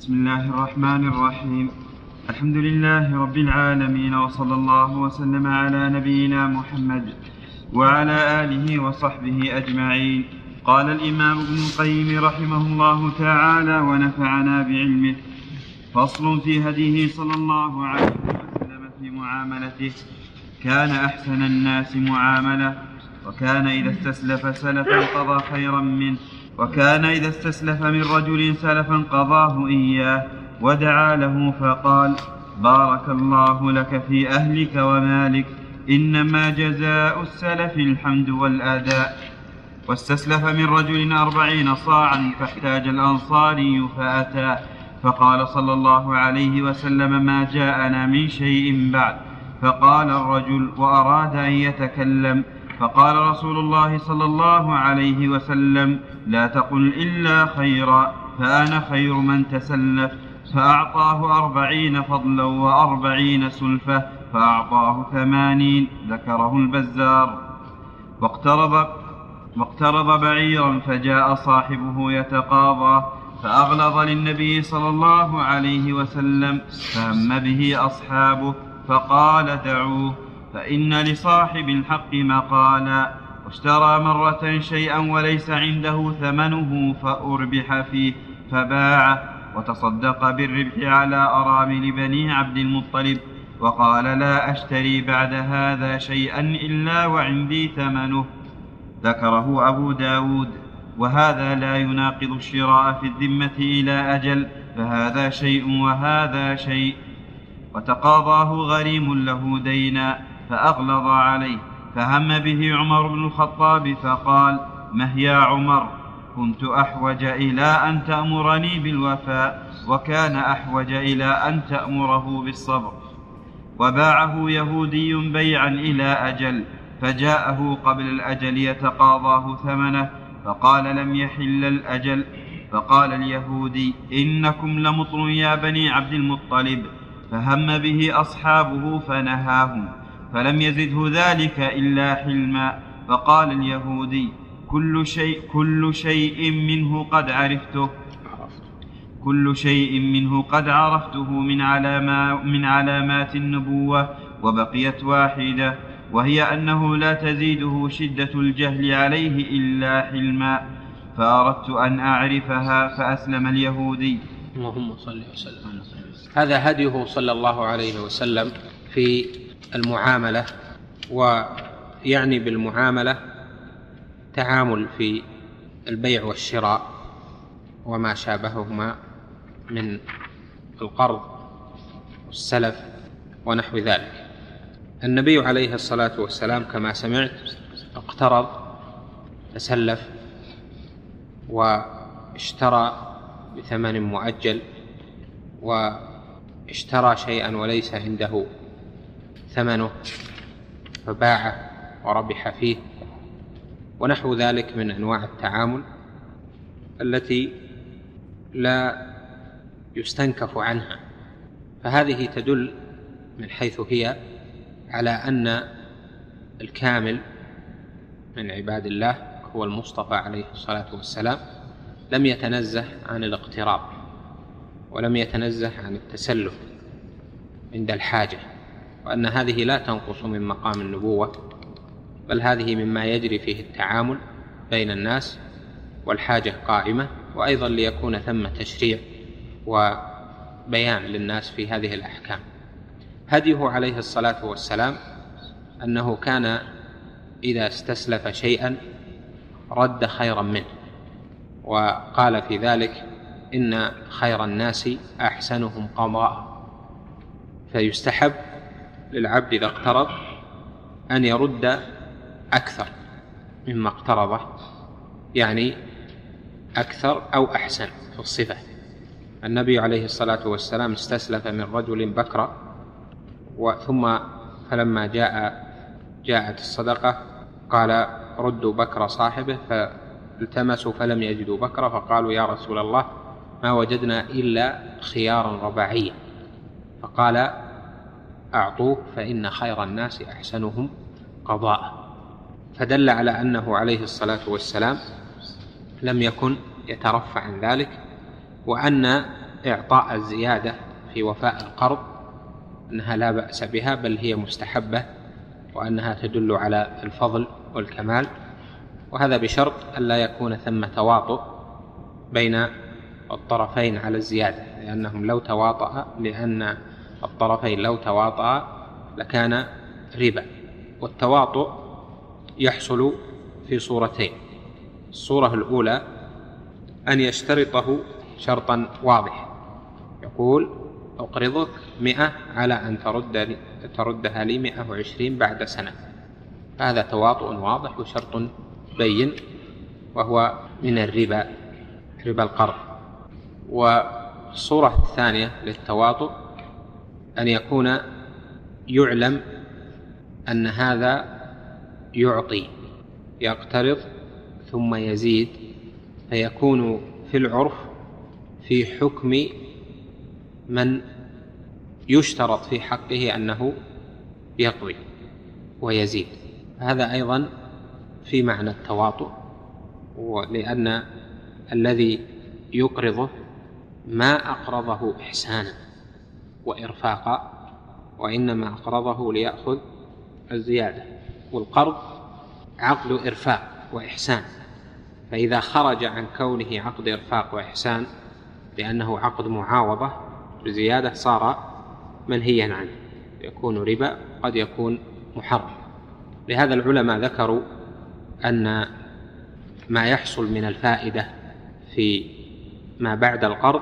بسم الله الرحمن الرحيم. الحمد لله رب العالمين، وصلى الله وسلم على نبينا محمد وعلى آله وصحبه أجمعين. قال الإمام ابن القيم رحمه الله تعالى ونفعنا بعلمه: فصل في هديه صلى الله عليه وسلم في معاملته. كان أحسن الناس معاملة، وكان إذا استسلف سلفا قضى خيرا منه، وكان إذا استسلف من رجل سلفا قضاه إياه ودعا له فقال: بارك الله لك في أهلك ومالك، إنما جزاء السلف الحمد والأداء. واستسلف من رجل 40 صاعا فاحتاج الأنصاري فأتاه فقال صلى الله عليه وسلم: ما جاءنا من شيء بعد. فقال الرجل وأراد أن يتكلم، فقال رسول الله صلى الله عليه وسلم: لا تقل إلا خيرا، فأنا خير من تسلف. فأعطاه 40 فضلا و40 سلفة، فأعطاه 80. ذكره البزار. واقترض بعيرا فجاء صاحبه يتقاضى، فأغلظ للنبي صلى الله عليه وسلم، فهم به أصحابه فقال: دعوه، فإن لصاحب الحق مقالا. واشترى مرة شيئا وليس عنده ثمنه فأربح فيه فباعه، وتصدق بالربح على أرامل بني عبد المطلب، وقال: لا أشتري بعد هذا شيئا إلا وعندي ثمنه. ذكره أبو داود. وهذا لا يناقض الشراء في الذمة إلى أجل، فهذا شيء وهذا شيء. وتقاضاه غريم له دينا فأغلظ عليه، فهم به عمر بن الخطاب فقال: مه يا عمر، كنت أحوج إلى أن تأمرني بالوفاء، وكان أحوج إلى أن تأمره بالصبر. وباعه يهودي بيعا إلى أجل، فجاءه قبل الأجل يتقاضاه ثمنه، فقال: لم يحل الأجل. فقال اليهودي: إنكم لمطر يا بني عبد المطلب. فهم به أصحابه فنهاهم، فلم يزده ذلك إلا حلما. فقال اليهودي: كل شيء منه قد عرفته من علامات النبوة، وبقيت واحدة، وهي أنه لا تزيده شدة الجهل عليه إلا حلما، فأردت أن أعرفها. فأسلم اليهودي. اللهم صل وسلم. هذا هديه صلى الله عليه وسلم في المعاملة، ويعني بالمعاملة تعامل في البيع والشراء وما شابههما من القرض والسلف ونحو ذلك. النبي عليه الصلاة والسلام كما سمعت اقترض، تسلف، واشترى بثمن مؤجل، واشترى شيئا وليس عنده ثمنه فباعه وربح فيه، ونحو ذلك من أنواع التعامل التي لا يستنكف عنها. فهذه تدل من حيث هي على أن الكامل من عباد الله هو المصطفى عليه الصلاة والسلام لم يتنزه عن الاقتراض، ولم يتنزه عن التسلف عند الحاجة، وأن هذه لا تنقص من مقام النبوة، بل هذه مما يجري فيه التعامل بين الناس والحاجة قائمة، وأيضا ليكون ثم تشريع وبيان للناس في هذه الأحكام. هديه عليه الصلاة والسلام أنه كان إذا استسلف شيئا رد خيرا منه، وقال في ذلك: إن خير الناس أحسنهم قضاء. فيستحب للعبد إذا اقترض أن يرد أكثر مما اقترضه، يعني أكثر أو أحسن في الصفة. النبي عليه الصلاة والسلام استسلف من رجل بكرة، ثم فلما جاءت الصدقة قال: ردوا بكر صاحبه، فالتمسوا فلم يجدوا بكرة، فقالوا: يا رسول الله، ما وجدنا إلا خيارا رباعيا. فقال: أعطوه، فإن خير الناس أحسنهم قضاء. فدل على أنه عليه الصلاة والسلام لم يكن يترفع عن ذلك، وأن إعطاء الزيادة في وفاء القرض أنها لا بأس بها، بل هي مستحبة، وأنها تدل على الفضل والكمال، وهذا بشرط أن لا يكون ثم تواطؤ بين الطرفين على الزيادة، لأن الطرفين لو تواطأ لكان ربا. والتواطؤ يحصل في صورتين: الصورة الأولى أن يشترطه شرطا واضحا، يقول: أقرضك 100 على أن تردها لي 120 بعد سنة. هذا تواطؤ واضح وشرط بين، وهو من الربا، ربا القرض. والصورة الثانية للتواطؤ أن يكون يعلم أن هذا يعطي، يقترض ثم يزيد، فيكون في العرف في حكم من يشترط في حقه أنه يقضي ويزيد. هذا أيضا في معنى التواطؤ، ولأن الذي يقرضه ما أقرضه إحسانا وإرفاقا، وإنما أقرضه ليأخذ الزيادة، والقرض عقد إرفاق وإحسان، فإذا خرج عن كونه عقد إرفاق وإحسان لأنه عقد معاوضة بزيادة صار منهيا عنه، يكون ربا، قد يكون محرم. لهذا العلماء ذكروا أن ما يحصل من الفائدة في ما بعد القرض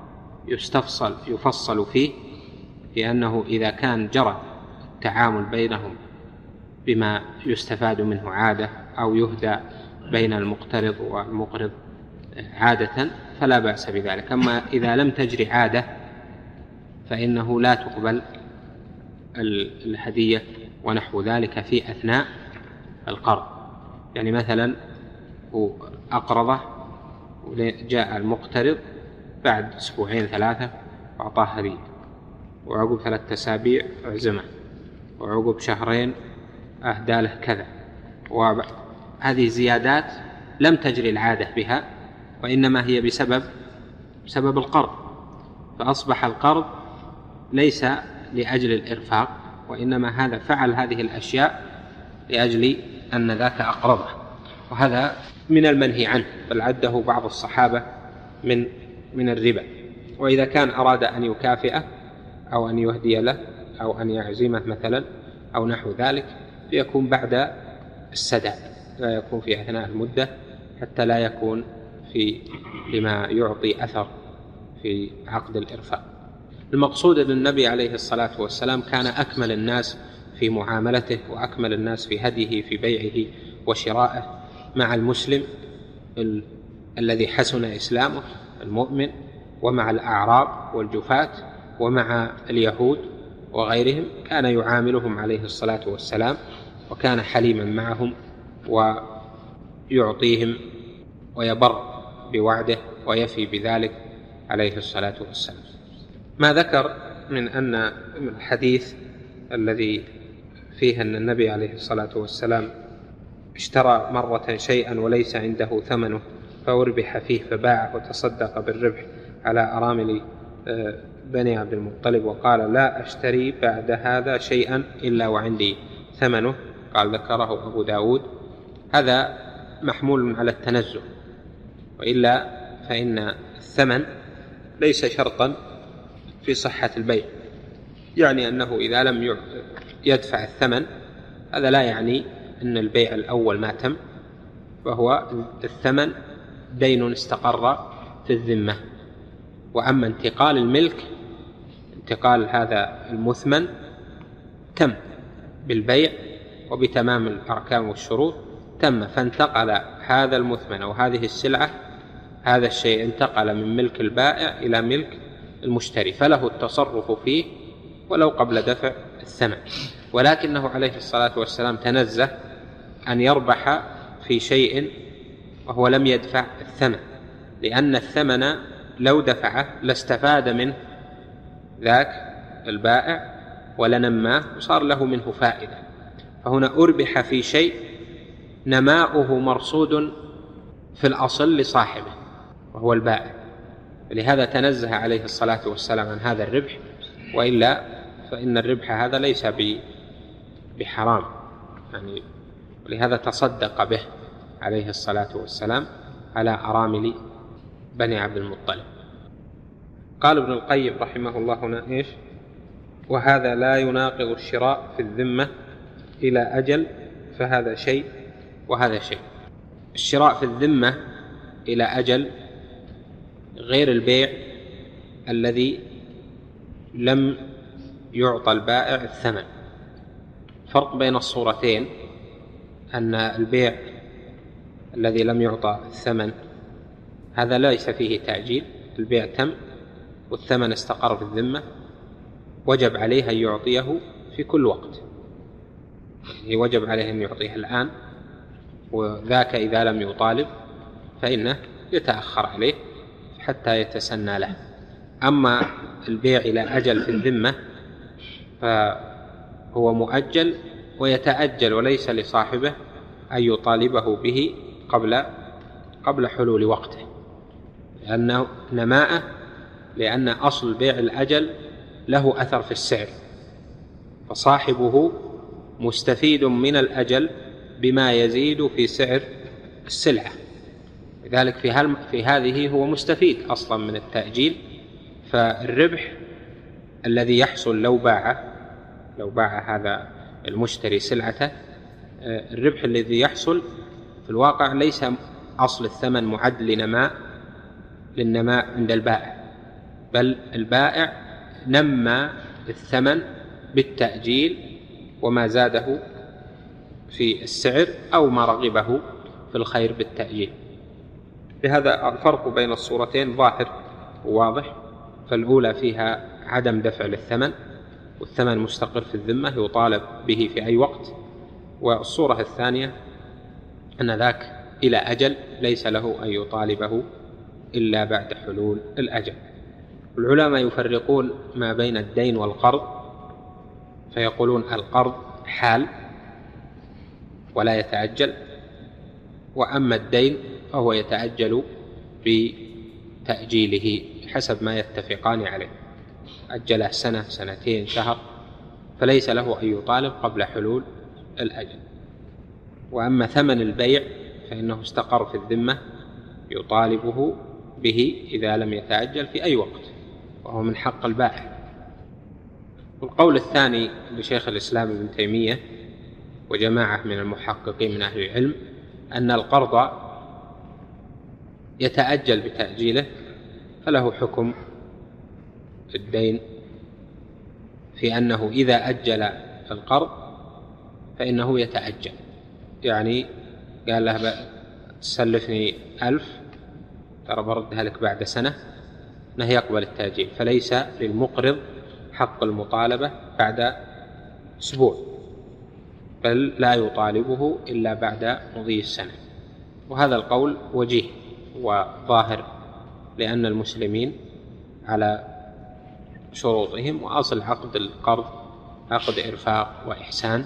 يفصل فيه، لأنه إذا كان جرى التعامل بينهم بما يستفاد منه عادة، أو يهدى بين المقترض والمقرض عادة، فلا بأس بذلك. أما إذا لم تجري عادة فإنه لا تقبل الهدية ونحو ذلك في أثناء القرض. يعني مثلا أقرضه وجاء المقترض بعد 2-3 وأعطاه هدية، وعقب 3 أسابيع أعزمه، وعقب 2 أهدى له كذا، وهذه زيادات لم تجري العادة بها، وإنما هي بسبب القرض، فأصبح القرض ليس لأجل الإرفاق، وإنما هذا فعل هذه الأشياء لأجل أن ذاك أقرضه، وهذا من المنهي عنه، بل عده بعض الصحابة من الربا. وإذا كان أراد أن يكافئه أو أن يهدي له أو أن يعزمه مثلا أو نحو ذلك، فيكون بعد السداد، لا يكون في أثناء المدة، حتى لا يكون لما يعطي أثر في عقد الإرفاق. المقصود أن النبي عليه الصلاة والسلام كان أكمل الناس في معاملته، وأكمل الناس في هديه في بيعه وشرائه مع المسلم الذي حسن إسلامه المؤمن، ومع الأعراب والجفاة، ومع اليهود وغيرهم، كان يعاملهم عليه الصلاة والسلام، وكان حليما معهم ويعطيهم ويبر بوعده ويفي بذلك عليه الصلاة والسلام. ما ذكر من أن الحديث الذي فيه أن النبي عليه الصلاة والسلام اشترى مرة شيئا وليس عنده ثمنه فأربح فيه فباعه وتصدق بالربح على أرامل بني عبد المطلب، وقال: لا أشتري بعد هذا شيئا إلا وعندي ثمنه، قال ذكره أبو داود. هذا محمول على التنزه، وإلا فإن الثمن ليس شرطا في صحة البيع، يعني أنه إذا لم يدفع الثمن هذا لا يعني أن البيع الأول ما تم، فهو الثمن دين استقر في الذمة. وأما انتقال الملك، انتقال هذا المثمن تم بالبيع وبتمام الأركان والشروط، تم، فانتقل هذا المثمن أو هذه السلعة، هذا الشيء انتقل من ملك البائع إلى ملك المشتري، فله التصرف فيه ولو قبل دفع الثمن. ولكنه عليه الصلاة والسلام تنزه أن يربح في شيء وهو لم يدفع الثمن، لأن الثمن لو دفعه لاستفاد منه ذاك البائع ولنماه وصار له منه فائدة. فهنا أربح في شيء نماؤه مرصود في الأصل لصاحبه وهو البائع، لهذا تنزه عليه الصلاة والسلام عن هذا الربح، وإلا فإن الربح هذا ليس بحرام يعني، ولهذا تصدق به عليه الصلاة والسلام على أرامل بني عبد المطلب. قال ابن القيم رحمه الله هنا إيش؟ وهذا لا يناقض الشراء في الذمة إلى أجل، فهذا شيء وهذا شيء. الشراء في الذمة إلى أجل غير البيع الذي لم يعطى البائع الثمن. فرق بين الصورتين أن البيع الذي لم يعطى الثمن هذا ليس فيه تأجيل، البيع تم والثمن استقر في الذمة، وجب عليه أن يعطيه في كل وقت، يعني وجب عليه أن يعطيه الآن، وذاك إذا لم يطالب فإنه يتأخر عليه حتى يتسنى له. أما البيع إلى أجل في الذمة فهو مؤجل ويتأجل، وليس لصاحبه أن يطالبه به قبل حلول وقته، لأنه نماءه، لأن أصل بيع الأجل له أثر في السعر، فصاحبه مستفيد من الأجل بما يزيد في سعر السلعة، لذلك في هذه هو مستفيد أصلا من التأجيل. فالربح الذي يحصل لو باع هذا المشتري سلعته، الربح الذي يحصل في الواقع ليس أصل الثمن معد للنماء عند البائع، بل البائع نمى الثمن بالتأجيل وما زاده في السعر أو ما رغبه في الخير بالتأجيل. لهذا الفرق بين الصورتين ظاهر وواضح، فالأولى فيها عدم دفع للثمن والثمن مستقر في الذمة يطالب به في أي وقت، والصورة الثانية أن ذاك إلى أجل ليس له أن يطالبه إلا بعد حلول الأجل. العلماء يفرقون ما بين الدين والقرض، فيقولون القرض حال ولا يتأجل، وأما الدين فهو يتأجل بتأجيله حسب ما يتفقان عليه، أجله سنة، سنتين، شهر، فليس له أن يطالب قبل حلول الأجل. وأما ثمن البيع فإنه استقر في الذمة يطالبه به إذا لم يتأجل في أي وقت، وهو من حق البائع. والقول الثاني لشيخ الإسلام ابن تيمية وجماعة من المحققين من أهل العلم أن القرض يتأجل بتأجيله، فله حكم الدين في أنه إذا أجل القرض فإنه يتأجل، يعني قال له تسلفني 1000 ترى بردها لك بعد سنة، أنه يقبل التأجيل، فليس للمقرض حق المطالبة بعد أسبوع، بل لا يطالبه إلا بعد مضي السنة. وهذا القول وجيه وظاهر، لأن المسلمين على شروطهم، وأصل عقد القرض عقد إرفاق وإحسان،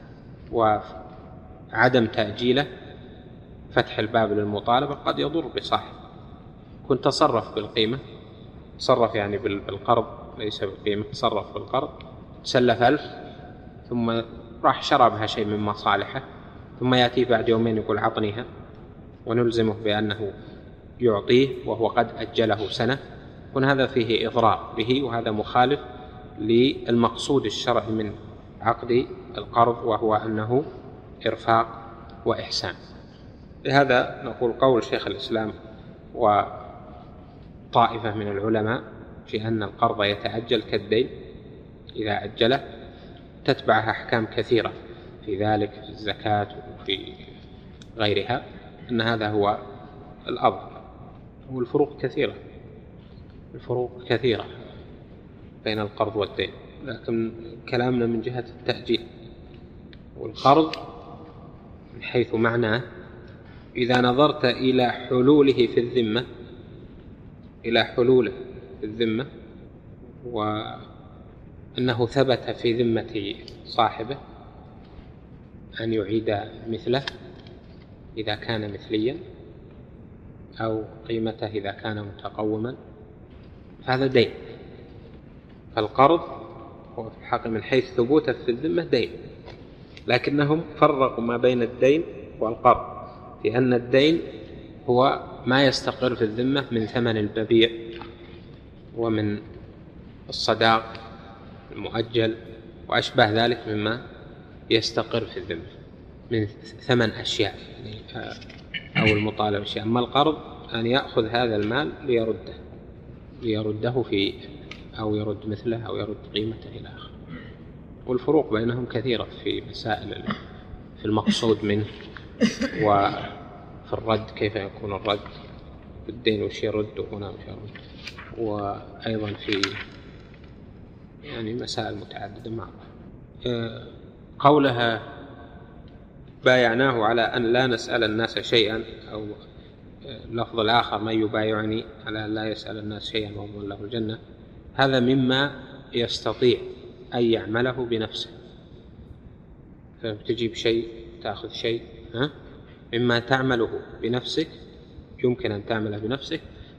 وعدم تأجيله فتح الباب للمطالبة قد يضر بصاحب. كنت تصرف بالقيمة، تصرف يعني بالقرض ليس بالقيمة، تصرف بالقرض، تسلف 1000 ثم راح شرى بها شيء من مصالحه، ثم يأتي بعد يومين يقول عطنيها، ونلزمه بأنه يعطيه وهو قد أجله سنة، هذا فيه إضرار به، وهذا مخالف للمقصود الشرعي من عقد القرض، وهو أنه إرفاق وإحسان. لهذا نقول قول شيخ الإسلام وطائفة من العلماء في أن القرض يتأجل كالدين إذا أجله، تتبعها أحكام كثيرة في ذلك، في الزكاة وفي غيرها، أن هذا هو الأفضل. والفروق كثيرة بين القرض والدين، لكن كلامنا من جهة التأجيل. والقرض من حيث معناه إذا نظرت إلى حلوله في الذمة، وأنه ثبت في ذمة صاحبه أن يعيد مثله إذا كان مثليا، أو قيمته إذا كان متقوما، هذا دين. القرض هو في الحقيقة من حيث ثبوته في الذمة دين، لكنهم فرقوا ما بين الدين والقرض، لأن الدين هو ما يستقر في الذمة من ثمن المبيع ومن الصداق المؤجل وأشبه ذلك مما يستقر في الذمة من ثمن أشياء أو المطالبة أشياء. أما القرض أن يأخذ هذا المال ليرده في أو يرد مثله أو يرد قيمته إلى آخره. والفروق بينهم كثيرة في مسائل في المقصود منه وفي الرد، كيف يكون الرد في الدين وش يرد وهنا وش يرد، وأيضا في يعني مسائل متعددة معروفة. قولها بايعناه على أن لا نسأل الناس شيئا، أو اللفظ الآخر من يبايعني على أن لا يسأل الناس شيئا وهم له الجنة، هذا مما يستطيع أن يعمله بنفسه. فتجيب شيء تأخذ شيء مما تعمله بنفسك يمكن أن تعمله بنفسك،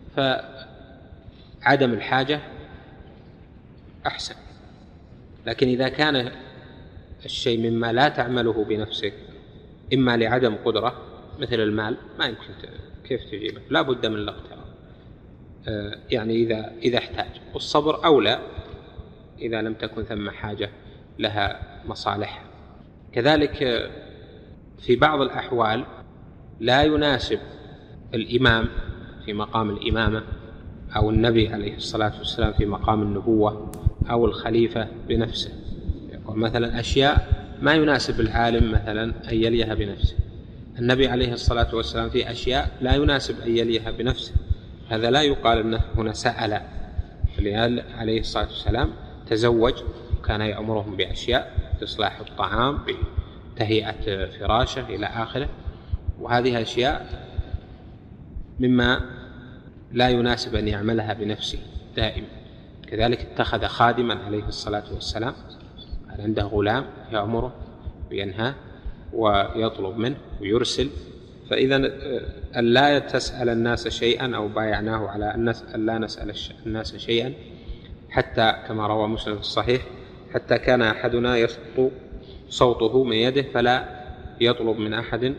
فعدم الحاجة أحسن. لكن إذا كان الشيء مما لا تعمله بنفسك إما لعدم قدرة مثل المال ما يمكن كيف تجيبه، لا بد من الاقتراض يعني إذا احتاج، والصبر أولى إذا لم تكن ثم حاجة لها مصالح. كذلك في بعض الأحوال لا يناسب الإمام في مقام الإمامة أو النبي عليه الصلاة والسلام في مقام النبوة أو الخليفة بنفسه. يقول مثلا أشياء ما يناسب العالم مثلا أن يليها بنفسه، النبي عليه الصلاة والسلام في أشياء لا يناسب أن يليها بنفسه، هذا لا يقال أنه هنا سأل. عليه الصلاة والسلام تزوج وكان يأمرهم بأشياء إصلاح الطعام بتهيئة فراشه إلى آخره، وهذه أشياء مما لا يناسب أن يعملها بنفسه دائما. كذلك اتخذ خادما عليه الصلاة والسلام، عنده غلام يأمره وينهاه ويطلب منه ويرسل. فإذا أن لا تسأل الناس شيئا أو بايعناه على أن لا نسأل الناس شيئا، حتى كما روى مسلم في الصحيح حتى كان أحدنا يسقط صوته من يده فلا يطلب من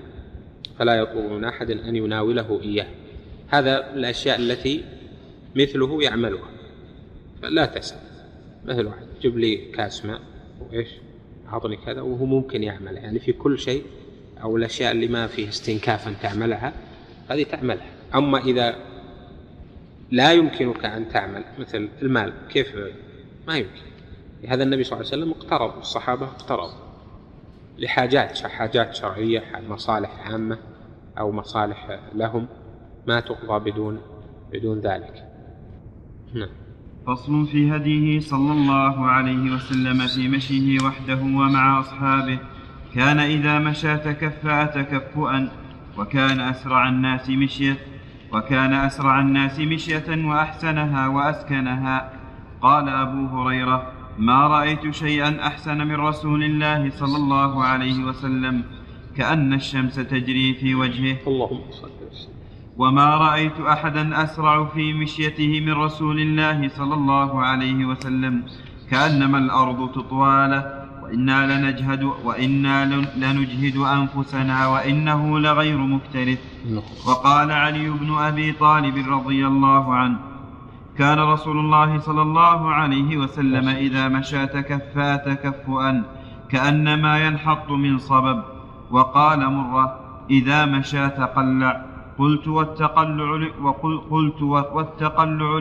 أحد أن يناوله إياه. هذا الأشياء التي مثله يعملها فلا تسأل. مثل واحد جيب لي كاس ماء وإيش أعطني كذا، وهو ممكن يعمل يعني في كل شيء، أو الأشياء اللي ما فيه استنكافا تعملها هذه تعملها. أما إذا لا يمكنك أن تعمل مثل المال كيف ما يمكن، هذا النبي صلى الله عليه وسلم اقترض، الصحابة اقترضوا لحاجات شرعية، مصالح عامة أو مصالح لهم ما تقضى بدون ذلك. نعم. فصل في هديه صلى الله عليه وسلم في مشيه وحده ومع أصحابه. كان إذا مشى تكفأ تكفؤا، وكان أسرع الناس مشية وأحسنها وأسكنها. قال أبو هريرة: ما رأيت شيئا أحسن من رسول الله صلى الله عليه وسلم، كأن الشمس تجري في وجهه. اللهم صل وسلم. وما رأيت أحدا أسرع في مشيته من رسول الله صلى الله عليه وسلم، كأنما الأرض تطوى له، وإنا لنجهد أنفسنا وإنه لغير مكترث. وقال علي بن أبي طالب رضي الله عنه: كان رسول الله صلى الله عليه وسلم إذا مشى تكفأ تكفؤا كأنما ينحط من صبب. وقال مرة: إذا مشى تقلع. قلت: والتقلع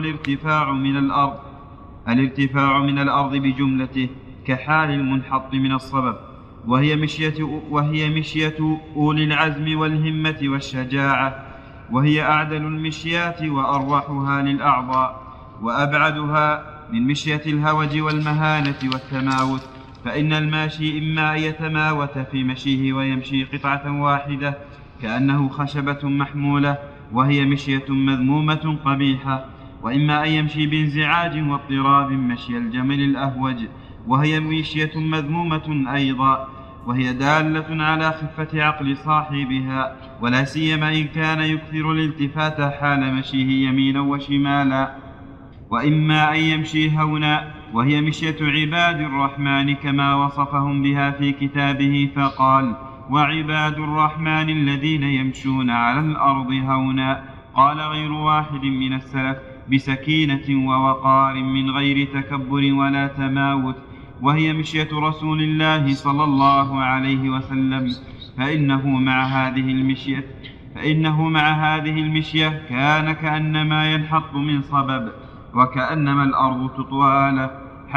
الارتفاع من الأرض بجملته كحال المنحط من الصبب، وهي مشية أولي العزم والهمة والشجاعة، وهي أعدل المشيات وأروحها للأعضاء، وأبعدها من مشية الهوج والمهانة والتماوت. فإن الماشي إما أن يتماوت في مشيه ويمشي قطعة واحدة كأنه خشبة محمولة وهي مشية مذمومة قبيحة، وإما أن يمشي بانزعاج واضطراب مشي الجمل الأهوج وهي مشية مذمومة أيضا، وهي دالة على خفة عقل صاحبها، ولا سيما إن كان يكثر الالتفات حال مشيه يمينا وشمالا. وإما أن يمشي هونا، وهي مشية عباد الرحمن كما وصفهم بها في كتابه فقال: وعباد الرحمن الذين يمشون على الأرض هونا. قال غير واحد من السلف: بسكينة ووقار من غير تكبر ولا تماوت، وهي مشية رسول الله صلى الله عليه وسلم، فإنه مع هذه المشية كان كأنما ينحط من صبب، وكأنما الأرض تطوى له،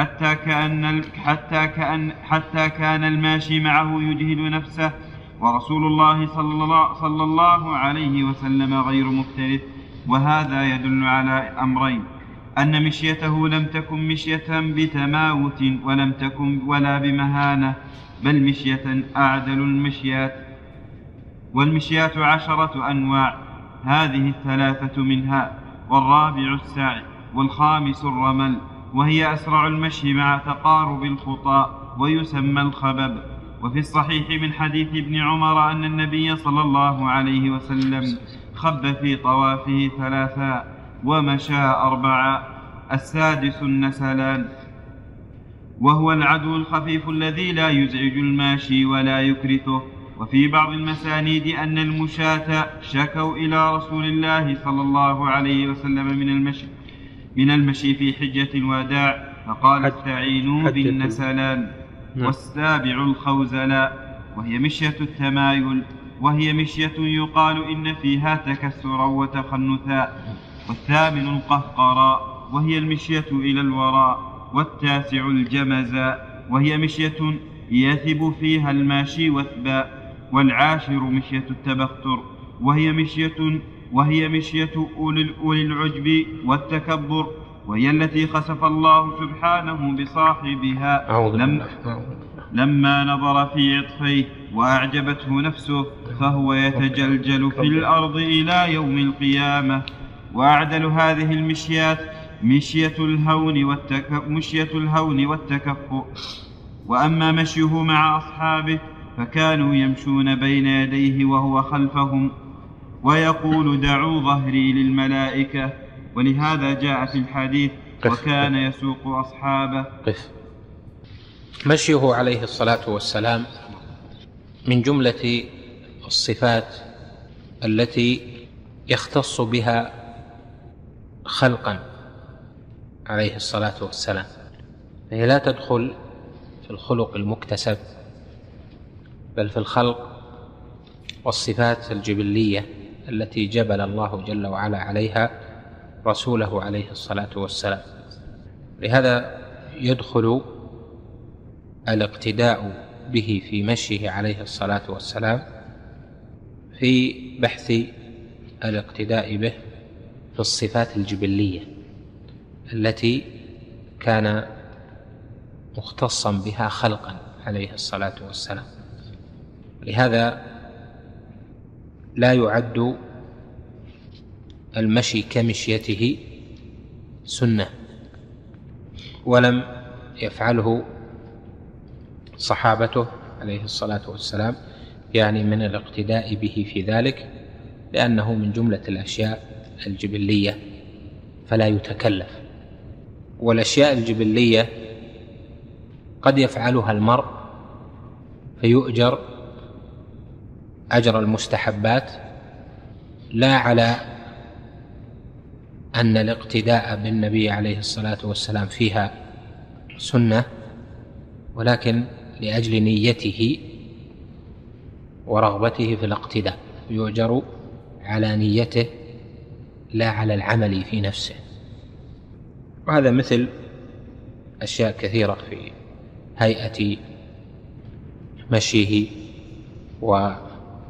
حتى كان الماشي معه يجهد نفسه، ورسول الله صلى الله عليه وسلم غير مختلف. وهذا يدل على أمرين: أن مشيته لم تكن مشية بتماوت ولم تكن ولا بمهانة، بل مشية أعدل المشيات. والمشيات 10 أنواع، هذه 3 منها، والرابع السعي، والخامس الرمل، وهي أسرع المشي مع تقارب الخطى، ويسمى الخبب. وفي الصحيح من حديث ابن عمر أن النبي صلى الله عليه وسلم خب في طوافه 3 ومشى 4، السادس النسلان، وهو العدو الخفيف الذي لا يزعج الماشي ولا يكرثه. وفي بعض المسانيد أن المشاة شكوا إلى رسول الله صلى الله عليه وسلم من المشي في حجة الوداع، فقال: استعينوا بالنسلان. والسابع الخوزلاء، وهي مشية التمايل، وهي مشية يقال إن فيها تكسرا وتخنثا. والثامن القهقراء، وهي المشية إلى الوراء. والتاسع الجمزاء، وهي مشية يثب فيها الماشي وثبا. والعاشر مشية التبختر، وهي مشية أولي العجب والتكبر، وهي التي خسف الله سبحانه بصاحبها لما نظر في عطفيه وأعجبته نفسه، فهو يتجلجل في الأرض إلى يوم القيامة. وأعدل هذه المشيات مشية الهون والتكفؤ. وأما مشيه مع أصحابه فكانوا يمشون بين يديه وهو خلفهم، ويقول: دعوا ظهري للملائكة. ولهذا جاء في الحديث: وكان يسوق أصحابه. مشيه عليه الصلاة والسلام من جملة الصفات التي يختص بها خلقا عليه الصلاة والسلام، فهي لا تدخل في الخلق المكتسب، بل في الخلق والصفات الجبلية التي جبل الله جل وعلا عليها رسوله عليه الصلاة والسلام. لهذا يدخل الاقتداء به في مشيه عليه الصلاة والسلام في بحث الاقتداء به في الصفات الجبلية التي كان مختصا بها خلقا عليه الصلاة والسلام. لهذا لا يعد المشي كمشيته سنة، ولم يفعله صحابته عليه الصلاة والسلام يعني من الاقتداء به في ذلك، لأنه من جملة الأشياء الجبلية فلا يتكلف. والأشياء الجبلية قد يفعلها المرء فيؤجر أجر المستحبات، لا على أن الاقتداء بالنبي عليه الصلاة والسلام فيها سنة، ولكن لأجل نيته ورغبته في الاقتداء يؤجر على نيته لا على العمل في نفسه. وهذا مثل أشياء كثيرة في هيئة مشيه وما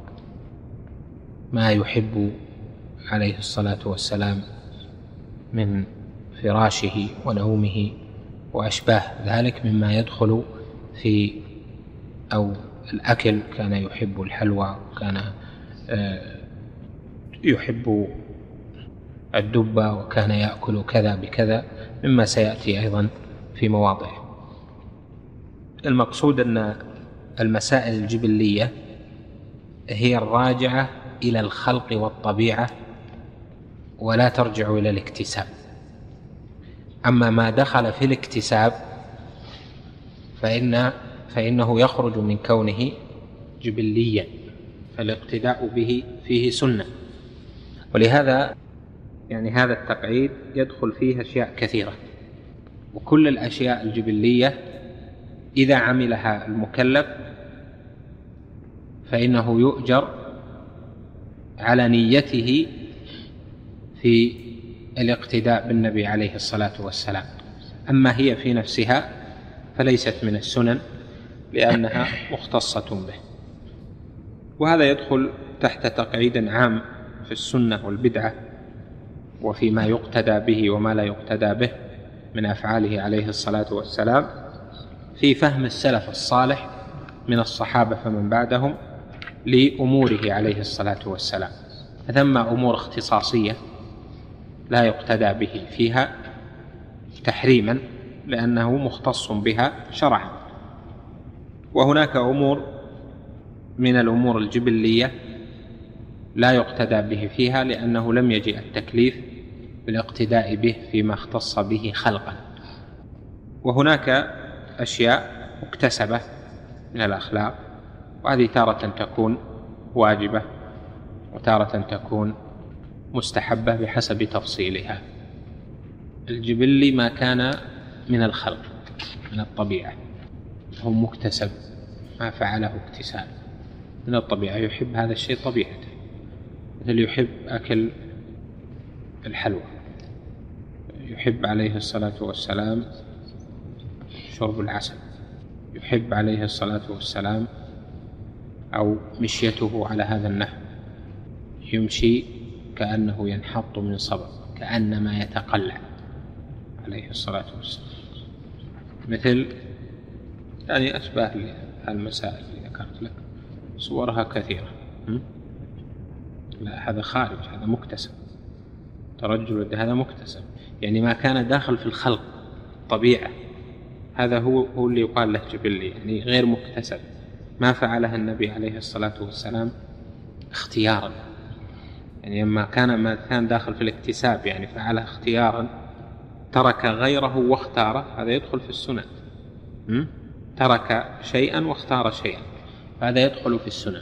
يحب عليه الصلاة والسلام من فراشه ونومه وأشباه ذلك مما يدخل في أو الأكل. كان يحب الحلوى، كان يحب الدبة، وكان يأكل كذا بكذا مما سيأتي أيضا في مواضع. المقصود أن المسائل الجبلية هي الراجعة إلى الخلق والطبيعة ولا ترجع إلى الاكتساب. أما ما دخل في الاكتساب فإنه يخرج من كونه جبليا، فالاقتداء به فيه سنة. ولهذا يعني هذا التقعيد يدخل فيه أشياء كثيرة، وكل الأشياء الجبلية إذا عملها المكلف فإنه يؤجر على نيته في الاقتداء بالنبي عليه الصلاة والسلام. أما هي في نفسها فليست من السنن لأنها مختصة به. وهذا يدخل تحت تقعيد عام في السنة والبدعة وفيما يقتدى به وما لا يقتدى به من أفعاله عليه الصلاة والسلام، في فهم السلف الصالح من الصحابة فمن بعدهم لأموره عليه الصلاة والسلام. ثم أمور اختصاصية لا يقتدى به فيها تحريما لأنه مختص بها شرعا، وهناك أمور من الأمور الجبلية لا يقتدى به فيها لأنه لم يجئ التكليف بالاقتداء به فيما اختص به خلقا. وهناك أشياء مكتسبة من الأخلاق، وهذه تارة تكون واجبة وتارة تكون مستحبة بحسب تفصيلها. الجبلي ما كان من الخلق من الطبيعة هو مكتسب، ما فعله اكتساب من الطبيعة، يحب هذا الشيء طبيعته، مثل يحب أكل الحلوى، يحب عليه الصلاة والسلام شرب العسل، يحب عليه الصلاة والسلام أو مشيته على هذا النحو، يمشي كأنه ينحط من صبر، كأنما يتقلع عليه الصلاة والسلام، مثل يعني أشباه المسائل اللي ذكرت لك صورها كثيرة. لا هذا خارج، هذا مكتسب، ترجل هذا مكتسب، يعني ما كان داخل في الخلق طبيعة هذا هو اللي يقال له جبلي، يعني غير مكتسب، ما فعلها النبي عليه الصلاة والسلام اختيارا، يعني ما كان داخل في الاكتساب يعني فعلها اختيارا، ترك غيره واختاره، هذا يدخل في السنن. ترك شيئا واختار شيئا، هذا يدخل في السنن.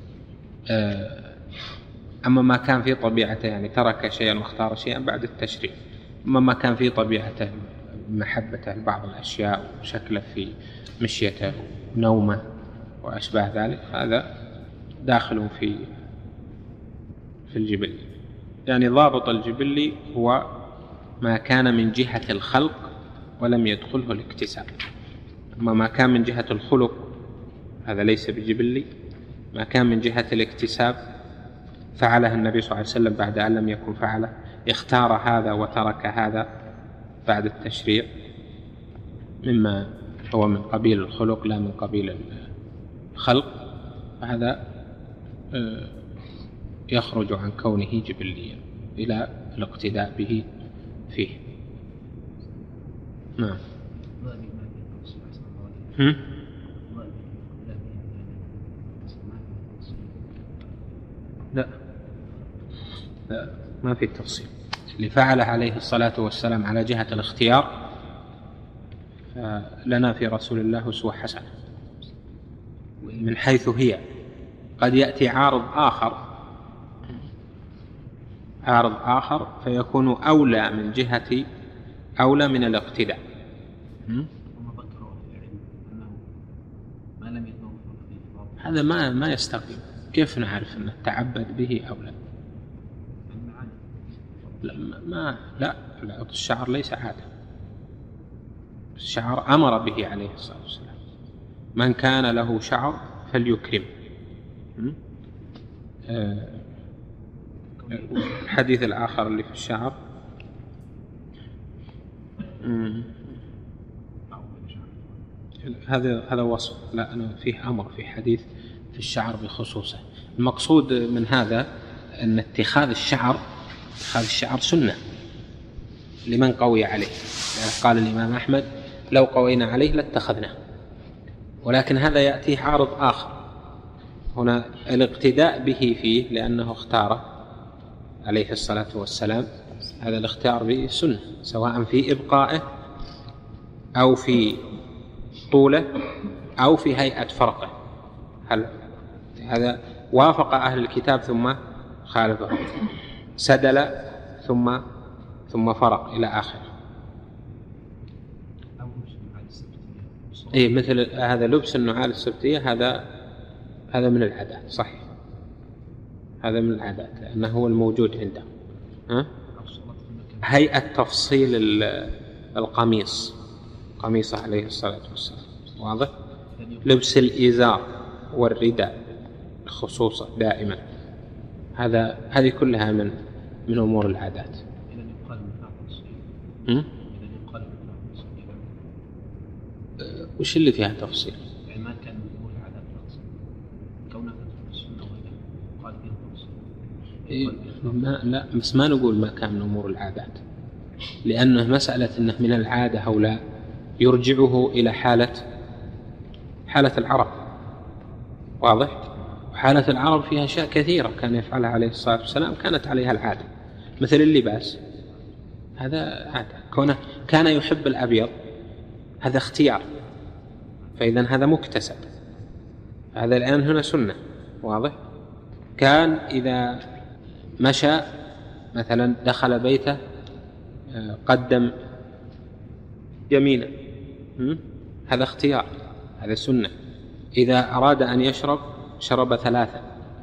أما ما كان في طبيعته يعني ترك شيئا واختار شيئا بعد التشريع، أما ما كان في طبيعته محبته لبعض الأشياء وشكله في مشيته ونومه وأشباه ذلك، هذا داخل في الجبل. يعني ضابط الجبلي هو ما كان من جهة الخلق ولم يدخله الاكتساب. أما ما كان من جهة الخلق هذا ليس بجبلي، ما كان من جهة الاكتساب فعله النبي صلى الله عليه وسلم بعد أن لم يكن فعله، اختار هذا وترك هذا بعد التشريع، مما هو من قبيل الخلق لا من قبيل الخلق، فهذا يخرج عن كونه جبليا إلى الاقتداء به فيه. نعم. لا ما في تفصيل. اللي فعله عليه الصلاة والسلام على جهة الاختيار لنا في رسول الله أسوة حسنة من حيث هي. قد يأتي عارض آخر فيكون أولى من الاقتداء. هذا ما يستقيم، كيف نعرف أنه تعبد به أو لا؟ لا الشعر ليس عادة، الشعر أمر به عليه الصلاة والسلام، من كان له شعر فليكرم. الحديث الآخر اللي في الشعر هذا وصف، لا أنا فيه أمر في حديث في الشعر بخصوصه. المقصود من هذا أن اتخاذ الشعر سنة لمن قوي عليه. قال الإمام أحمد لو قوينا عليه لاتخذناه، ولكن هذا يأتي عارض آخر هنا الاقتداء به فيه لأنه اختار عليه الصلاة والسلام هذا الاختيار به سنة، سواء في إبقائه أو في طوله أو في هيئة فرقه. هل هذا وافق أهل الكتاب ثم خالفه، سدل ثم فرق إلى آخره. إيه مثل هذا لبس النعال السبتية، هذا من العادات، صحيح، هذا من العادات لأنه هو الموجود عنده. هيئة تفصيل قميصه عليه الصلاة والسلام واضح، لبس الإزار والرداء خصوصا دائما، هذه كلها من أمور العادات. وش اللي فيها تفصيل؟ يعني ما كان من أمور العادات تفصيل، كونها في السنة وإذا قال فيها تفصيل. لا بس ما نقول ما كان من أمور العادات، لأنه مسألة أنه من العادة أو لا يرجعه إلى حالة العرب، واضح. وحالة العرب فيها أشياء كثيرة كان يفعلها عليه الصلاة والسلام كانت عليها العادة، مثل اللباس، هذا عادة. كونه كان يحب الأبيض هذا اختيار، فإذا هذا مكتسب، هذا الآن هنا سنة، واضح. كان إذا مشى مثلا دخل بيته قدم يمينه، هذا اختيار، هذا سنة. إذا أراد أن يشرب شرب 3،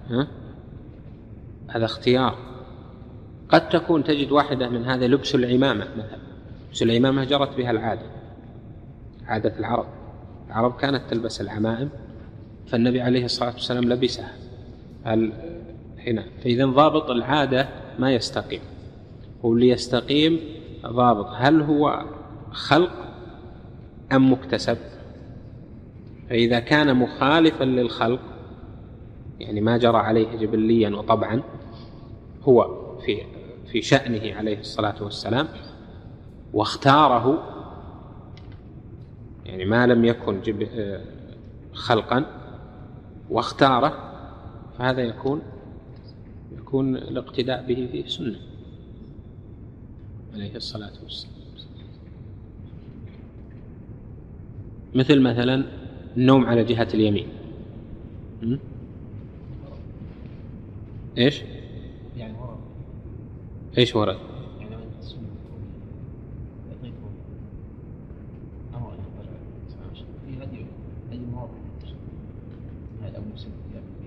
هذا اختيار. قد تكون تجد واحدة من هذا لبس العمامة مثلا، لبس العمامة جرت بها العادة، عادة العرب كانت تلبس العمائم، فالنبي عليه الصلاة والسلام لبسها هنا. فإذا ضابط العادة ما يستقيم، واللي يستقيم ضابط هل هو خلق أم مكتسب. فإذا كان مخالفا للخلق، يعني ما جرى عليه جبليا وطبعا، هو في شأنه عليه الصلاة والسلام واختاره، يعني ما لم يكن خلقا واختاره، فهذا يكون الاقتداء به فيه سنة عليه الصلاة والسلام. مثلا النوم على جهة اليمين، إيش يعني ورد، إيش ورد؟ يعني من السنة يضيفه أمر في هدي مواضع هذا أول سنة.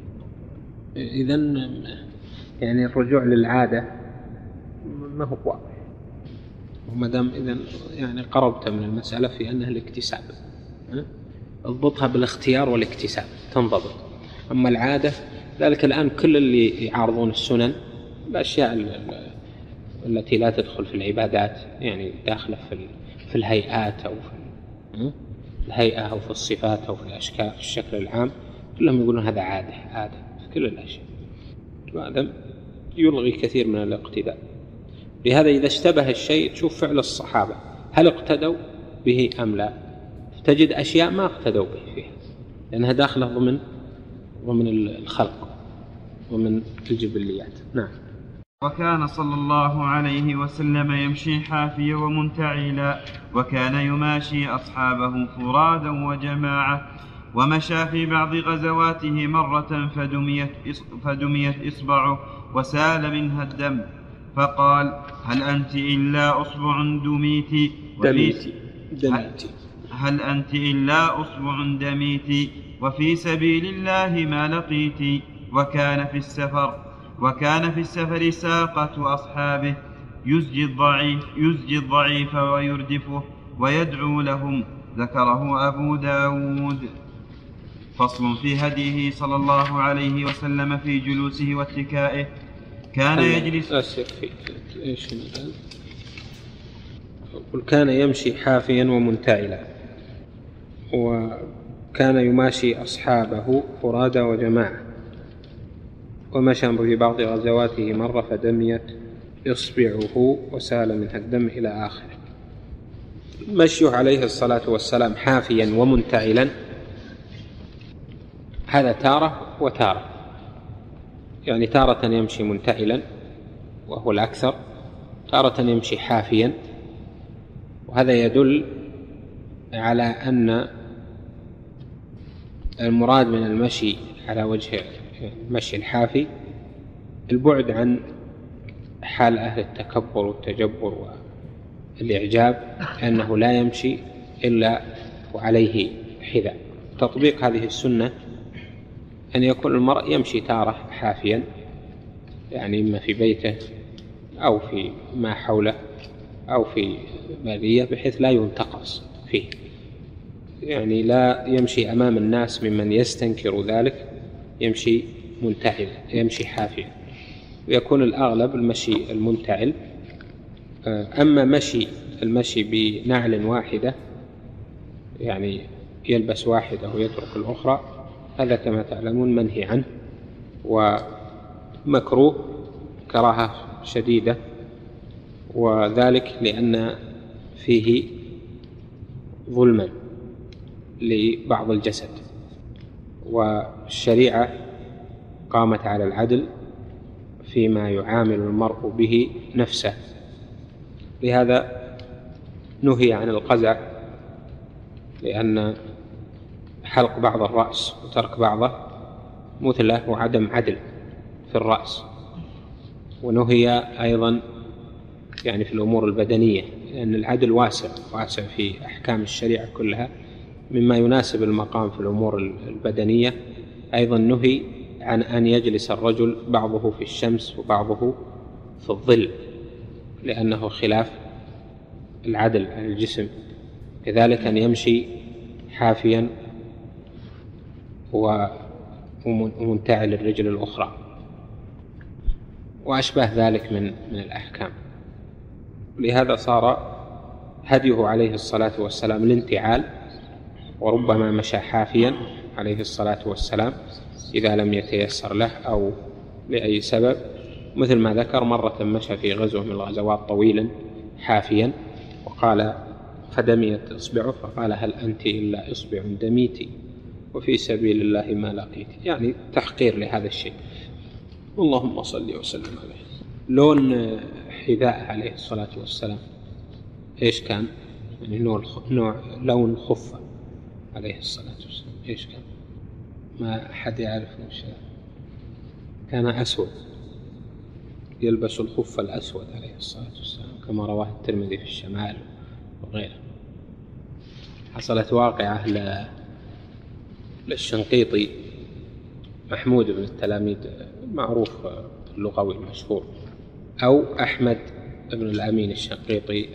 إذن يعني الرجوع للعادة ما هو واضح، وما دام إذن يعني قربت من المسألة في أنها الاكتساب، اضبطها بالاختيار والاكتساب تنضبط. أما العادة ذلك الآن كل اللي يعارضون السنن الأشياء التي لا تدخل في العبادات، يعني داخلة في الهيئات أو في الهيئة أو في الصفات أو في الأشكال في الشكل العام، كلهم يقولون هذا عادة في كل الأشياء، وهذا يلغي كثير من الاقتداء. لهذا إذا اشتبه الشيء تشوف فعل الصحابة هل اقتدوا به أم لا، تجد أشياء ما اقتدوا به فيها لأنها داخلة ضمن الخلق ومن الجبليات. نعم. وكان صلى الله عليه وسلم يمشي حافيا ومنتعلا، وكان يماشي أصحابه فرادا وجماعة. ومشى في بعض غزواته مرة فدميت إصبعه وسال منها الدم، فقال: هل أنت إلا أصبع دميت هل أنت إلا أصبع دميت وفي سبيل الله ما لقيت. وكان في السفر ساقة أصحابه يزجي الضعيف ويردفه ويدعو لهم. ذكره أبو داود. فصل في هديه صلى الله عليه وسلم في جلوسه واتكائه. كان يجلس كان يمشي حافيا ومنتعلا، وكان يماشي أصحابه فرادا وجماعة. ومشى في بعض غزواته مرة فدميت إصبعه وسال منها الدم إلى آخره. مشيه عليه الصلاة والسلام حافيا ومنتعلا هذا تارة وتارة، يعني تارة يمشي منتعلا وهو الأكثر، تارة يمشي حافيا، وهذا يدل على أن المراد من المشي على وجه المشي الحافي البعد عن حال أهل التكبر والتجبر والإعجاب، أنه لا يمشي إلا وعليه حذاء. تطبيق هذه السنة أن يكون المرء يمشي تارة حافيا، يعني إما في بيته أو في ما حوله أو في بادية، بحيث لا ينتقص فيه، يعني لا يمشي أمام الناس ممن يستنكر ذلك، يمشي منتعل، يمشي حافيا، ويكون الأغلب المشي المنتعل. أما المشي بنعل واحدة، يعني يلبس واحدة ويترك الأخرى، هذا كما تعلمون منهي عنه ومكروه كراهة شديدة، وذلك لأن فيه ظلما لبعض الجسد، والشريعة قامت على العدل فيما يعامل المرء به نفسه، لهذا نهي عن القزع، لأن حلق بعض الرأس وترك بعضه مثله وعدم عدل في الرأس. ونهي أيضا يعني في الأمور البدنية، لأن العدل واسع في أحكام الشريعة كلها، مما يناسب المقام في الأمور البدنية. أيضا نهي عن أن يجلس الرجل بعضه في الشمس وبعضه في الظل، لأنه خلاف العدل عن الجسم. كذلك أن يمشي حافيا ومنتعل الرجل الأخرى، وأشبه ذلك من الأحكام. لهذا صار هديه عليه الصلاة والسلام الانتعال، وربما مشى حافيا عليه الصلاة والسلام إذا لم يتيسر له أو لأي سبب، مثل ما ذكر مرة مشى في غزوة من الغزوات طويلا حافيا، وقال فدميت إصبعه، فقال هل أنت إلا إصبع دميتي وفي سبيل الله ما لقيت، يعني تحقير لهذا الشيء. اللهم صل وسلم عليه. لون حذاء عليه الصلاة والسلام إيش كان؟ يعني لون خفة عليه الصلاة والسلام إيش كان؟ ما أحد يعرف وش كان. أسود، يلبس الخف الأسود عليه الصلاة والسلام، كما رواه الترمذي في الشمال وغيره. حصلت واقعة للشنقيطي محمود بن التلاميذ معروف اللغوي المشهور، أو أحمد بن الأمين الشنقيطي،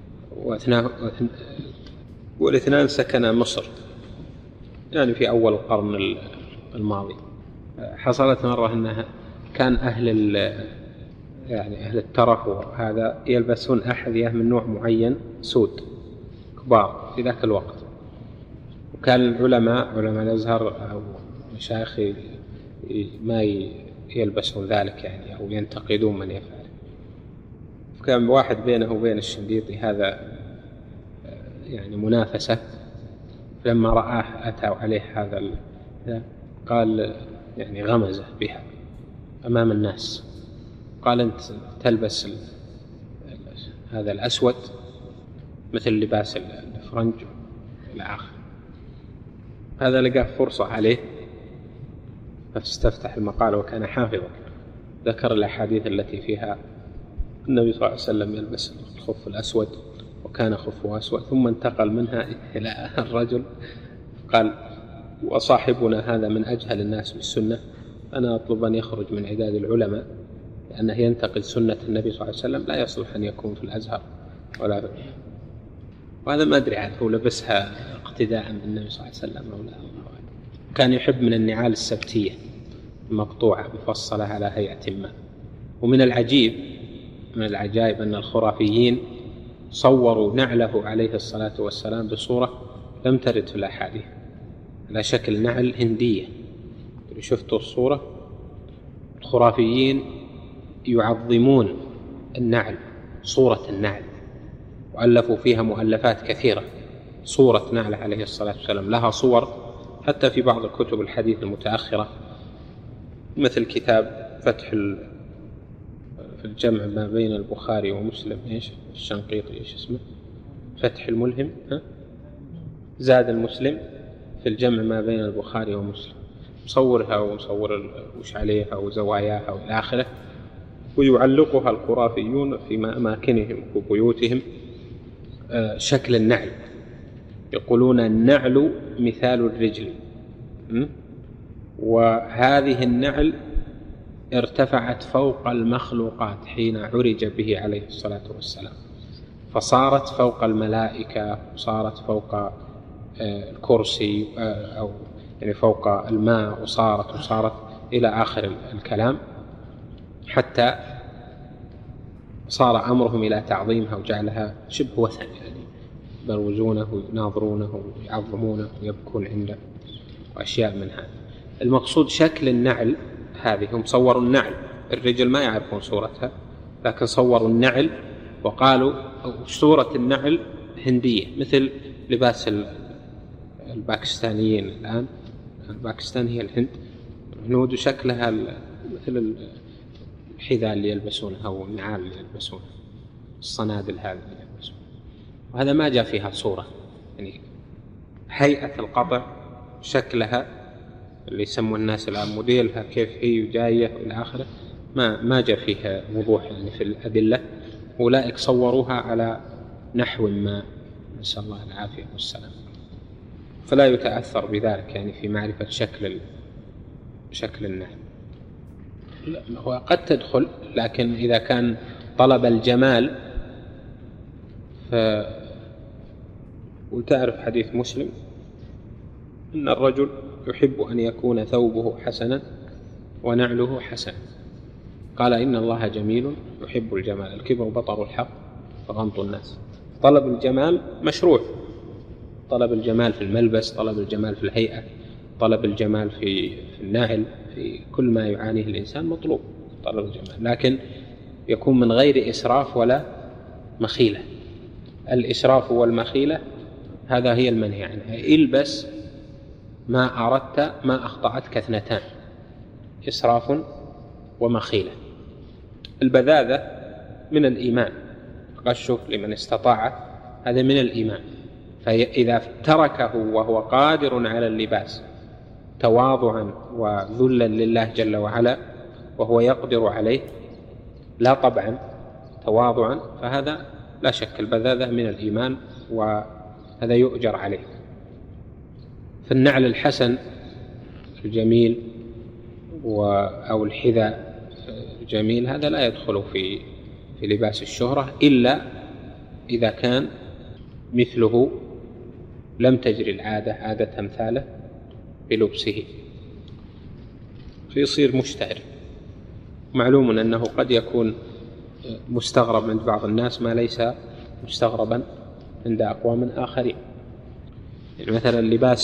والاثنان سكن مصر يعني في أول القرن الماضي. حصلت مرة أنها كان أهل الترف وهذا يلبسون أحذية من نوع معين سود كبار في ذاك الوقت، وكان علماء الأزهر أو مشايخ ما يلبسون ذلك يعني، أو ينتقدون من يفعل. فكان واحد بينه وبين الشنقيطي هذا يعني منافسة، لما رآه أتى عليه هذا قال يعني غمزه بها أمام الناس، قال أنت تلبس هذا الأسود مثل لباس الفرنج إلى آخر. هذا لقى فرصة عليه فاستفتح المقالة، وكان حافظا، ذكر الأحاديث التي فيها النبي صلى الله عليه وسلم يلبس الخف الأسود وكان خفه أسود، ثم انتقل منها إلى الرجل قال وصاحبنا هذا من أجهل الناس بالسنة، أنا أطلب أن يخرج من عداد العلماء، لأنه ينتقل سنة النبي صلى الله عليه وسلم، لا يصلح أن يكون في الأزهر ولا. وهذا ما أدري عنه، هو لبسها اقتداء بالنبي صلى الله عليه وسلم أو لا. كان يحب من النعال السبتية مقطوعة مفصلة على هيئة ما. ومن العجائب أن الخرافيين صوروا نعله عليه الصلاة والسلام بصورة لم ترد في الأحاديث، على شكل نعل هندية. شفتوا الصورة؟ الخرافيين يعظمون النعل، صورة النعل، وألفوا فيها مؤلفات كثيرة. صورة نعل عليه الصلاة والسلام لها صور حتى في بعض الكتب الحديث المتأخرة، مثل كتاب فتح في الجمع ما بين البخاري ومسلم إيش الشنقيطي إيش اسمه فتح الملهم زاد المسلم في الجمع ما بين البخاري ومسلم مصورها ومصور وش عليها وزواياها والى آخره، ويعلقها الخرافيون في أماكنهم وبيوتهم شكل النعل، يقولون النعل مثال الرجل، وهذه النعل ارتفعت فوق المخلوقات حين عرج به عليه الصلاة والسلام، فصارت فوق الملائكة وصارت فوق الكرسي أو يعني فوق الماء وصارت إلى آخر الكلام، حتى صار أمرهم إلى تعظيمها وجعلها شبه وثن، يعني يبروزونه ويناظرونه ويعظمونه ويبكون عنده وأشياء من هذا. المقصود شكل النعل هذه، هم صوروا النعل، الرجل ما يعرفون صورتها لكن صوروا النعل وقالوا صورة النعل هندية مثل لباس الباكستانيين الآن، الباكستان هي الهند، الهنود شكلها مثل الحذاء اللي يلبسونها والنعال اللي يلبسونها، الصنادل هذه اللي يلبسونها، وهذا ما جاء فيها صورة، يعني هيئة القطع شكلها اللي يسموا الناس الآن موديلها كيف هي وجاية إلى آخره ما جاء فيها وضوح يعني في الأدلة، أولئك صوروها على نحو ما، نسأل الله العافية والسلام، فلا يتأثر بذلك يعني في معرفة شكل النعم. هو قد تدخل، لكن إذا كان طلب الجمال وتعرف حديث مسلم إن الرجل يحب أن يكون ثوبه حسنا ونعله حسن، قال إن الله جميل يحب الجمال، الكبر بطر الحق وغمط الناس. طلب الجمال مشروع، طلب الجمال في الملبس، طلب الجمال في الهيئة، طلب الجمال في النعل، في كل ما يعانيه الإنسان مطلوب طلب الجمال، لكن يكون من غير إسراف ولا مخيلة. الإسراف والمخيلة هذا هي المنهي عنها، البس ما أردت ما أخطأتك اثنتان، إسراف ومخيلة. البذاذة من الإيمان، غشه لمن استطاع هذا من الإيمان، فإذا تركه وهو قادر على اللباس تواضعا وذلا لله جل وعلا وهو يقدر عليه لا طبعا تواضعا، فهذا لا شك البذاذة من الإيمان وهذا يؤجر عليه. فالنعل الحسن الجميل أو الحذاء الجميل هذا لا يدخل في لباس الشهرة إلا إذا كان مثله لم تجري العادة عادة أمثاله بلبسه فيصير مشتهر. معلوم أنه قد يكون مستغرب عند بعض الناس ما ليس مستغربا عند أقوام آخرين، يعني مثلا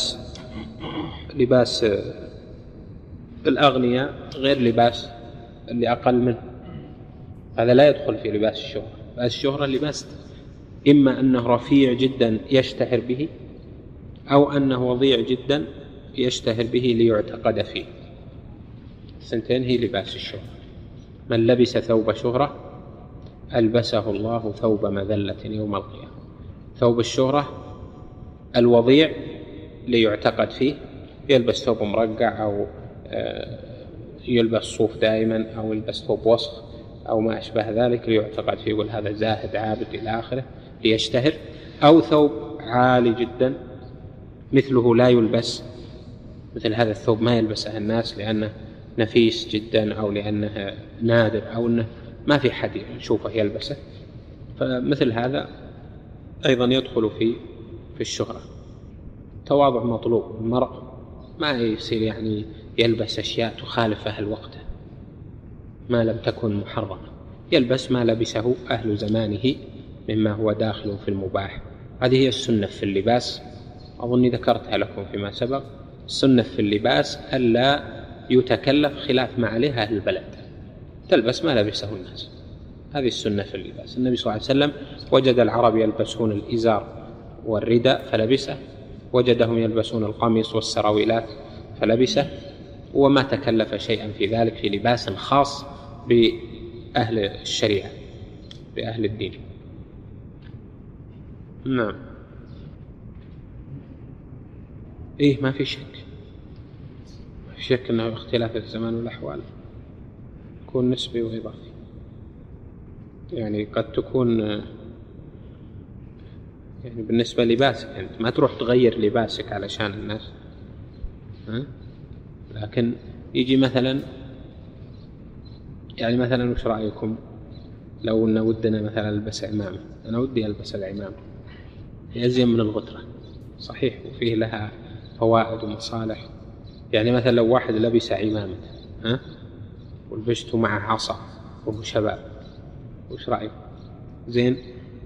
لباس الأغنياء غير لباس اللي أقل منه، هذا لا يدخل في لباس الشهرة. لباس الشهرة لباس إما أنه رفيع جدا يشتهر به أو أنه وضيع جدا يشتهر به ليعتقد فيه، الثنتين هي لباس الشهرة. من لبس ثوب شهرة ألبسه الله ثوب مذلة يوم القيامة. ثوب الشهرة الوضيع ليعتقد فيه، يلبس ثوب مرقع أو يلبس صوف دائما أو يلبس ثوب وسخ أو ما أشبه ذلك ليعتقد فيه، يقول هذا زاهد عابد إلى آخره ليشتهر. أو ثوب عالي جدا مثله لا يلبس، مثل هذا الثوب ما يلبسه الناس لأنه نفيس جدا أو لأنه نادر أو أنه ما في حد يشوفه يلبسه، فمثل هذا أيضا يدخل في الشهرة. تواضع مطلوب، المرء ما يصير يعني يلبس أشياء تخالف أهل وقته ما لم تكن محرمة، يلبس ما لبسه أهل زمانه مما هو داخل في المباح. هذه هي السنة في اللباس، أظني ذكرتها لكم فيما سبق. السنة في اللباس ألا يتكلف خلاف ما عليه أهل البلد، تلبس ما لبسه الناس، هذه السنة في اللباس. النبي صلى الله عليه وسلم وجد العرب يلبسون الإزار والرداء فلبسه، وجدهم يلبسون القميص والسراويلات فلبسه، وما تكلف شيئا في ذلك في لباس خاص بأهل الشريعة بأهل الدين. نعم. إيه ما في شك، ما في شك أنه اختلاف الزمان والأحوال يكون نسبي وإضافي. يعني قد تكون يعني بالنسبة لباسك أنت ما تروح تغير لباسك علشان الناس، لكن يجي مثلا يعني مثلا وش رأيكم لو أن ودنا مثلا ألبس عمامة، أنا ودي ألبس العمامة يزين من الغترة صحيح وفيه لها فوائد ومصالح. يعني مثلا لو واحد لبس عمامة والبشت معه عصا وهو شباب وش رأيك؟ زين؟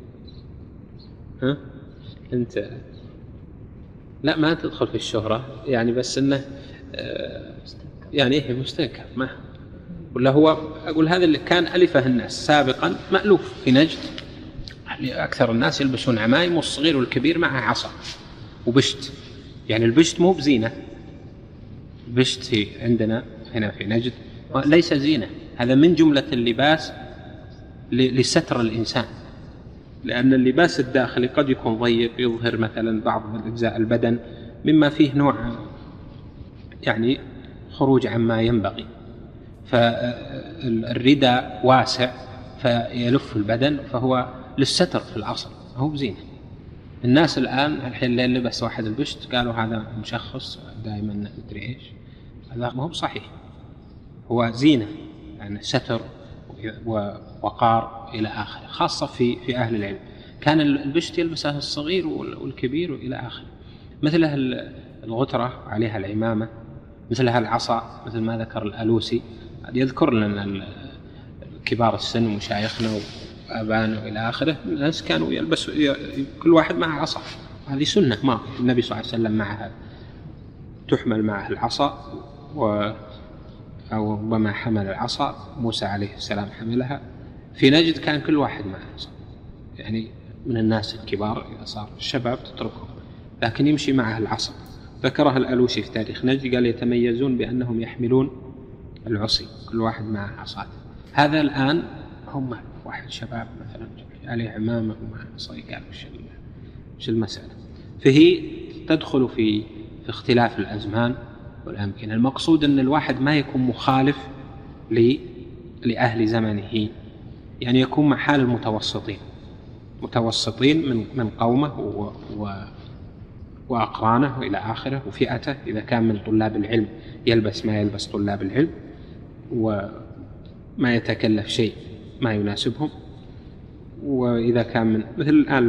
أنت لا ما تدخل في الشهرة يعني، بس إنه يعني إيه مستنكر ما، ولا هو أقول هذا اللي كان ألفه الناس سابقا مألوف في نجد، أكثر الناس يلبسون عمائم والصغير والكبير معه عصا وبشت. يعني البشت مو بزينة، البشت عندنا هنا في نجد ليس زينة، هذا من جملة اللباس لستر الإنسان، لأن اللباس الداخلي قد يكون ضيق يظهر مثلا بعض أجزاء البدن مما فيه نوع يعني خروج عما ينبغي، فالرداء واسع فيلف البدن فهو للستر في الأصل هو بزينة. الناس الآن الحين اللي لبس واحد البشت قالوا هذا مشخص دائما ندري إيش، هذا ما هو صحيح، هو زينة يعني ستر ووقار إلى آخره، خاصة في أهل العلم كان البشت يلبسها الصغير والكبير إلى آخره. مثلها الغترة عليها العمامة، مثلها العصا مثل ما ذكر الألوسي، يذكر لنا كبار السن ومشايخنا وآبانا وإلى آخره الناس كانوا يلبسوا كل واحد معه عصا، هذه سنة ما النبي صلى الله عليه وسلم معها تحمل معه العصا أو ربما حمل العصا، موسى عليه السلام حملها. في نجد كان كل واحد معه عصا، يعني من الناس الكبار إذا صار الشباب تتركه لكن يمشي معه العصا. ذكرها الألوسي في تاريخ نجد قال يتميزون بأنهم يحملون العصي كل واحد معه عصاته. هذا الآن هم واحد شباب مثلا عليه عمامة ومعه عصاي قال وش المسألة، فهي تدخل في اختلاف الأزمان والأمكنة. المقصود أن الواحد ما يكون مخالف لأهل زمنه، يعني يكون مع حال المتوسطين، متوسطين من قومه وأقرانه إلى آخره وفئته. إذا كان من طلاب العلم يلبس ما يلبس طلاب العلم وما يتكلف شيء ما يناسبهم، وإذا كان من مثل الآن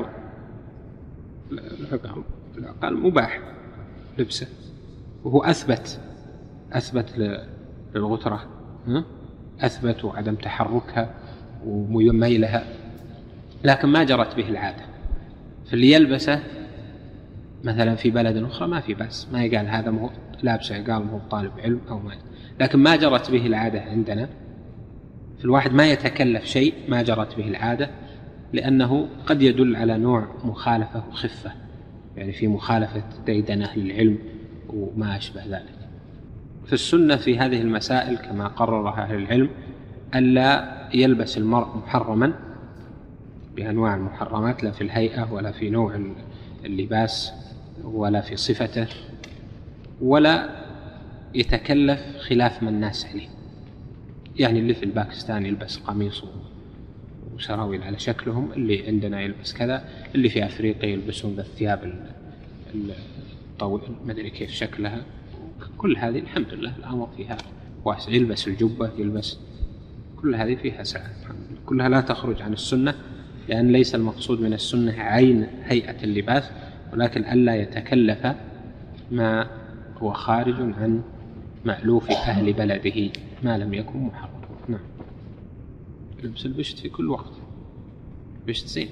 العقال مباح لبسه وهو أثبت للغترة، أثبت عدم تحركها وميلها، لكن ما جرت به العادة. فاللي يلبسه مثلا في بلد أخرى ما في بأس، ما يقال هذا مو لابسه قال مو طالب علم أو ما، لكن ما جرت به العادة عندنا. فالواحد ما يتكلف شيء ما جرت به العادة، لأنه قد يدل على نوع مخالفة وخفة، يعني في مخالفة ديدن أهل العلم وما أشبه ذلك. في السنة في هذه المسائل كما قررها أهل العلم ألا يلبس المرء محرما بأنواع المحرمات، لا في الهيئة ولا في نوع اللباس ولا في صفته، ولا يتكلف خلاف ما الناس عليه. يعني اللي في الباكستان يلبس قميص وسراويل على شكلهم، اللي عندنا يلبس كذا، اللي في أفريقيا يلبسون ذا الثياب الطويل ما أدري كيف شكلها. كل هذه الحمد لله الأمر فيها واسع، يلبس الجبة يلبس، كل هذه فيها سعة، كلها لا تخرج عن السنة، لأن ليس المقصود من السنة عين هيئة اللباس، ولكن ألا يتكلف ما هو خارج عن مألوف أهل بلده ما لم يكن محرم. نعم. لبس البشت في كل وقت، بشت زين،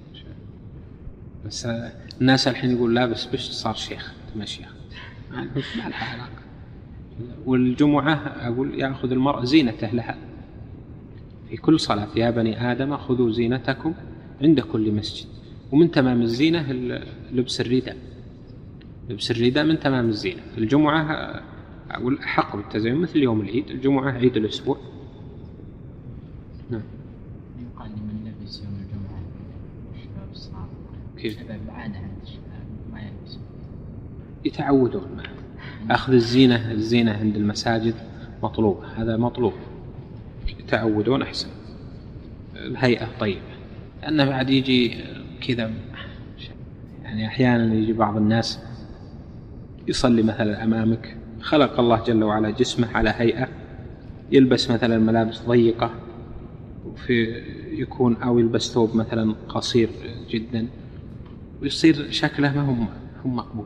بس الناس الحين يقول لابس بشت صار شيخ، ما شيخ ما لها علاقة. والجمعة أقول يأخذ المرء زينته لها في كل صلاة، يا بني آدم خذوا زينتكم عند كل مسجد. ومن تمام الزينة لبس الرداء، لبس الرداء من تمام الزينة. الجمعة أقول حق بالتزين مثل يوم العيد، الجمعة عيد الأسبوع، نعم. يقال لمن لبس يوم الجمعة الشباب الصغار كيف؟ شباب عادة عند الشباب ما يلبسون. يتعودون معه. أخذ الزينة عند المساجد مطلوب، هذا مطلوب، يتعودون أحسن. الهيئة طيبة، لأنه بعد يجي كذا يعني أحيانا يجي بعض الناس يصلي مثلا أمامك، خلق الله جل وعلا جسمه على هيئة، يلبس مثلا ملابس ضيقة يكون أو يلبس ثوب مثلا قصير جدا ويصير شكله ما هم مقبول.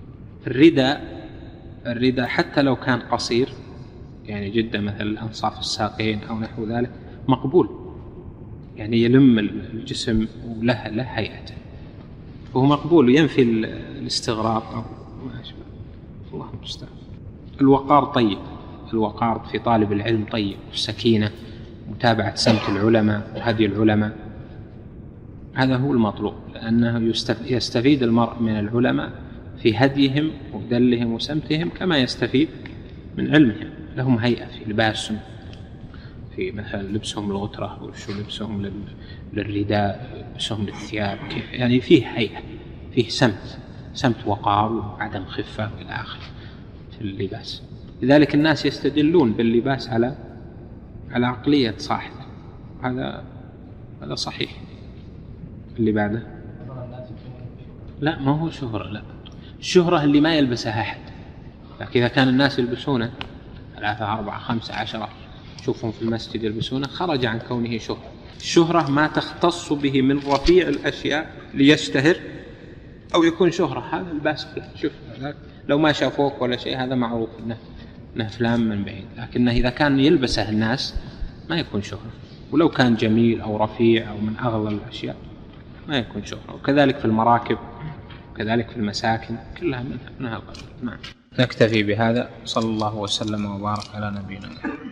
الرداء حتى لو كان قصير يعني جدا مثلا أنصاف الساقين أو نحو ذلك مقبول، يعني يلم الجسم وله هيئته وهو مقبول وينفي الاستغراق أو ما أشبه. الله المستعان. الوقار طيب، الوقار في طالب العلم طيب، والسكينة، متابعة سمت العلماء وهدي العلماء، هذا هو المطلوب، لأنه يستفيد المرء من العلماء في هديهم ودلهم وسمتهم كما يستفيد من علمهم. لهم هيئة في لباسهم، في مثلا لبسهم الغترة وشو لبسهم للرداء، لبسهم للثياب، كيف يعني فيه هيئة، فيه سمت وقار وعدم خفة إلى آخره في اللباس. لذلك الناس يستدلون باللباس على عقلية صاحب، هذا صحيح. اللي بعده لا ما هو شهرة، لا الشهرة اللي ما يلبسها أحد، لكن إذا كان الناس يلبسونه 3 4 5 10 شوفهم في المسجد يلبسونه خرج عن كونه شهرة. الشهرة ما تختص به من رفيع الأشياء ليشتهر أو يكون شهرة، هذا الباس فلان، شوف لو ما شافوك ولا شيء هذا معروف إنه فلان من بعيد، لكنه إذا كان يلبسه الناس ما يكون شهرة، ولو كان جميل أو رفيع أو من أغلى الأشياء ما يكون شهرة. وكذلك في المراكب، وكذلك في المساكن، كلها منها القدر. نكتفي بهذا. صلى الله وسلم وبارك على نبينا محمد.